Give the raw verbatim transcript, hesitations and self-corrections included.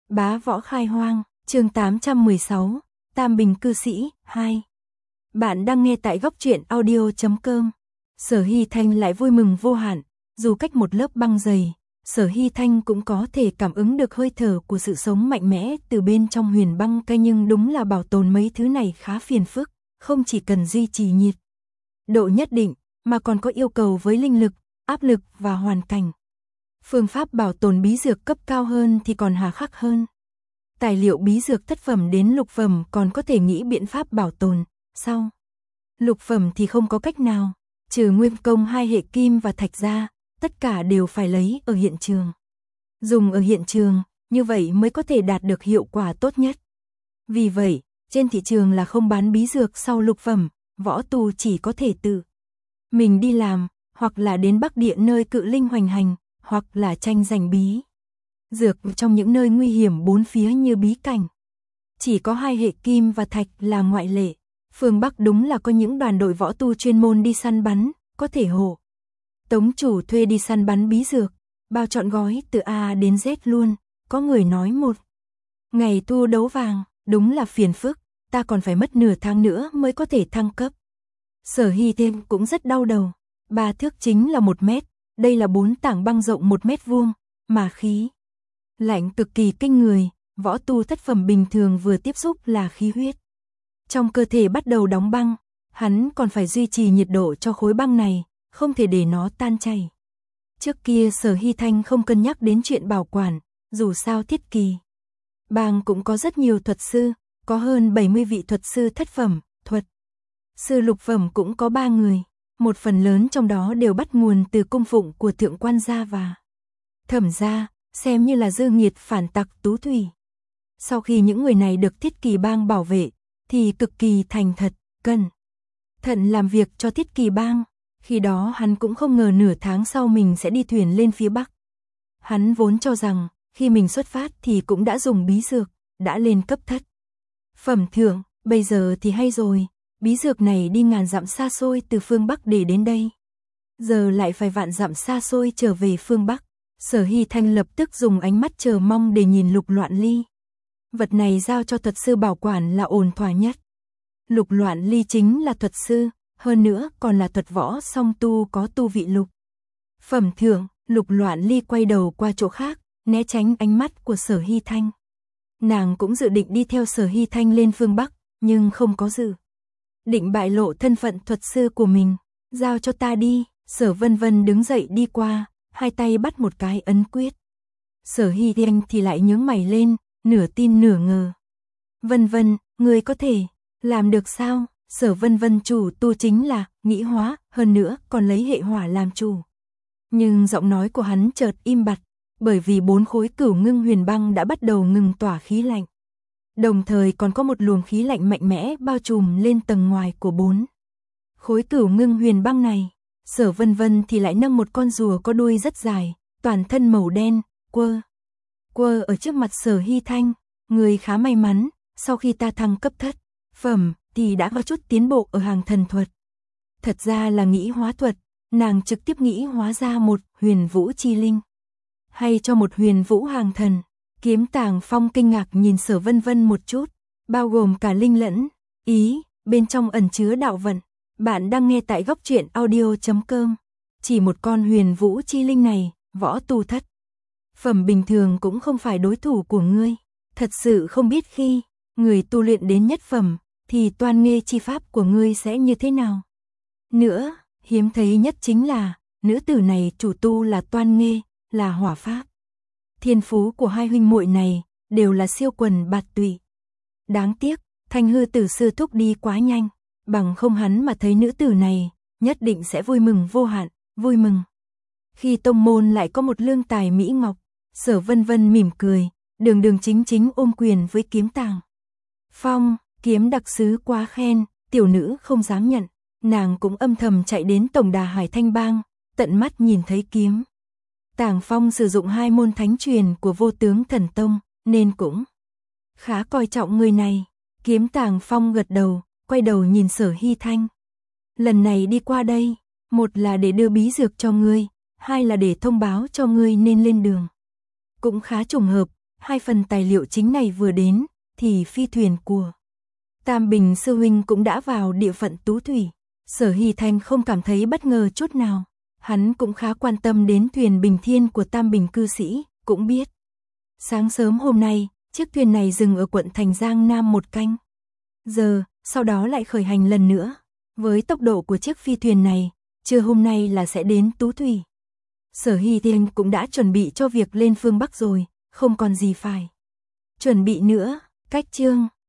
Bá võ khai hoang, chương tám trăm mười sáu, Tam Bình cư sĩ, hai. Bạn đang nghe tại góc truyện audio chấm com. Sở Hy Thanh lại vui mừng vô hạn, dù cách một lớp băng dày, Sở Hy Thanh cũng có thể cảm ứng được hơi thở của sự sống mạnh mẽ từ bên trong huyền băng cây, nhưng đúng là bảo tồn mấy thứ này khá phiền phức, không chỉ cần duy trì nhiệt độ nhất định, mà còn có yêu cầu với linh lực, áp lực và hoàn cảnh. Phương pháp bảo tồn bí dược cấp cao hơn thì còn hà khắc hơn. Tài liệu bí dược thất phẩm đến lục phẩm còn có thể nghĩ biện pháp bảo tồn, sau lục phẩm thì không có cách nào, trừ nguyên công hai hệ kim và thạch ra, tất cả đều phải lấy ở hiện trường. Dùng ở hiện trường, như vậy mới có thể đạt được hiệu quả tốt nhất. Vì vậy, trên thị trường là không bán bí dược sau lục phẩm, võ tu chỉ có thể tự mình đi làm, hoặc là đến Bắc Địa nơi cự linh hoành hành, hoặc là tranh giành bí dược trong những nơi nguy hiểm bốn phía như bí cảnh. Chỉ có hai hệ kim và thạch là ngoại lệ. Phương Bắc đúng là có những đoàn đội võ tu chuyên môn đi săn bắn, có thể hộ tống chủ thuê đi săn bắn bí dược, bao trọn gói từ A đến Z luôn. Có người nói một ngày tu đấu vàng, đúng là phiền phức, ta còn phải mất nửa tháng nữa mới có thể thăng cấp. Sở Hy Thanh cũng rất đau đầu, ba thước chính là một mét, đây là bốn tảng băng rộng một mét vuông, mà khí lạnh cực kỳ kinh người, võ tu thất phẩm bình thường vừa tiếp xúc là khí huyết trong cơ thể bắt đầu đóng băng, hắn còn phải duy trì nhiệt độ cho khối băng này, không thể để nó tan chảy. Trước kia Sở Hy Thanh không cân nhắc đến chuyện bảo quản, dù sao Thiết Kỳ bang cũng có rất nhiều thuật sư, có hơn bảy mươi vị thuật sư thất phẩm, thuật sư lục phẩm cũng có ba người, một phần lớn trong đó đều bắt nguồn từ cung phụng của thượng quan gia và thẩm gia, xem như là dư nghiệt phản tặc tú thủy. Sau khi những người này được Thiết Kỳ bang bảo vệ, thì cực kỳ thành thật, cẩn thận làm việc cho Thiết Kỳ bang. Khi đó hắn cũng không ngờ nửa tháng sau mình sẽ đi thuyền lên phía Bắc. Hắn vốn cho rằng, khi mình xuất phát thì cũng đã dùng bí dược, đã lên cấp thất phẩm thượng, bây giờ thì hay rồi, bí dược này đi ngàn dặm xa xôi từ phương Bắc để đến đây. Giờ lại phải vạn dặm xa xôi trở về phương Bắc. Sở Hy Thanh lập tức dùng ánh mắt chờ mong để nhìn Lục Loạn Ly. Vật này giao cho thuật sư bảo quản là ổn thỏa nhất. Lục Loạn Ly chính là thuật sư, hơn nữa còn là thuật võ song tu có tu vị lục phẩm thượng. Lục Loạn Ly quay đầu qua chỗ khác, né tránh ánh mắt của Sở Hy Thanh. Nàng cũng dự định đi theo Sở Hy Thanh lên phương Bắc, nhưng không có dự định bại lộ thân phận thuật sư của mình. Giao cho ta đi. Sở Vân Vân đứng dậy đi qua, hai tay bắt một cái ấn quyết. Sở Hy Thanh thì lại nhướng mày lên, nửa tin nửa ngờ. Vân Vân, ngươi có thể làm được sao? Sở Vân Vân chủ tu chính là nghĩ hóa, hơn nữa còn lấy hệ hỏa làm chủ. Nhưng giọng nói của hắn chợt im bặt, bởi vì bốn khối cửu ngưng huyền băng đã bắt đầu ngừng tỏa khí lạnh. Đồng thời còn có một luồng khí lạnh mạnh mẽ bao trùm lên tầng ngoài của bốn khối cửu ngưng huyền băng này. Sở Vân Vân thì lại nâng một con rùa có đuôi rất dài, toàn thân màu đen, quơ quơ ở trước mặt Sở Hy Thanh. Người khá may mắn, sau khi ta thăng cấp thất phẩm thì đã có chút tiến bộ ở hàng thần thuật. Thật ra là nghĩ hóa thuật, nàng trực tiếp nghĩ hóa ra một huyền vũ chi linh, hay cho một huyền vũ hàng thần. Kiếm Tàng Phong kinh ngạc nhìn Sở Vân Vân một chút, bao gồm cả linh lẫn ý, bên trong ẩn chứa đạo vận. Bạn đang nghe tại góc truyện audio chấm com. Chỉ một con huyền vũ chi linh này, võ tu thất phẩm bình thường cũng không phải đối thủ của ngươi. Thật sự không biết khi người tu luyện đến nhất phẩm thì toan nghê chi pháp của ngươi sẽ như thế nào. Nữa, hiếm thấy nhất chính là nữ tử này chủ tu là toan nghê, là hỏa pháp. Thiên phú của hai huynh muội này đều là siêu quần bạt tụy. Đáng tiếc, Thanh Hư tử sư thúc đi quá nhanh, bằng không hắn mà thấy nữ tử này, nhất định sẽ vui mừng vô hạn, vui mừng. Khi tông môn lại có một lương tài mỹ ngọc, Sở Vân Vân mỉm cười, đường đường chính chính ôm quyền với Kiếm Tàng Phong. Kiếm đặc sứ quá khen, tiểu nữ không dám nhận. Nàng cũng âm thầm chạy đến tổng đà Hải Thanh bang, tận mắt nhìn thấy Kiếm Tàng Phong sử dụng hai môn thánh truyền của Vô Tướng Thần Tông, nên cũng khá coi trọng người này. Kiếm Tàng Phong gật đầu, quay đầu nhìn Sở Hy Thanh. Lần này đi qua đây, một là để đưa bí dược cho ngươi, hai là để thông báo cho ngươi nên lên đường. Cũng khá trùng hợp, hai phần tài liệu chính này vừa đến, thì phi thuyền của Tam Bình sư huynh cũng đã vào địa phận Tú Thủy. Sở Hy Thanh không cảm thấy bất ngờ chút nào. Hắn cũng khá quan tâm đến thuyền Bình Thiên của Tam Bình cư sĩ, cũng biết. Sáng sớm hôm nay, chiếc thuyền này dừng ở quận Thành Giang Nam một canh giờ, sau đó lại khởi hành lần nữa. Với tốc độ của chiếc phi thuyền này, trưa hôm nay là sẽ đến Tú Thủy. Sở Hy Thanh cũng đã chuẩn bị cho việc lên phương Bắc rồi, không còn gì phải chuẩn bị nữa. Cách chương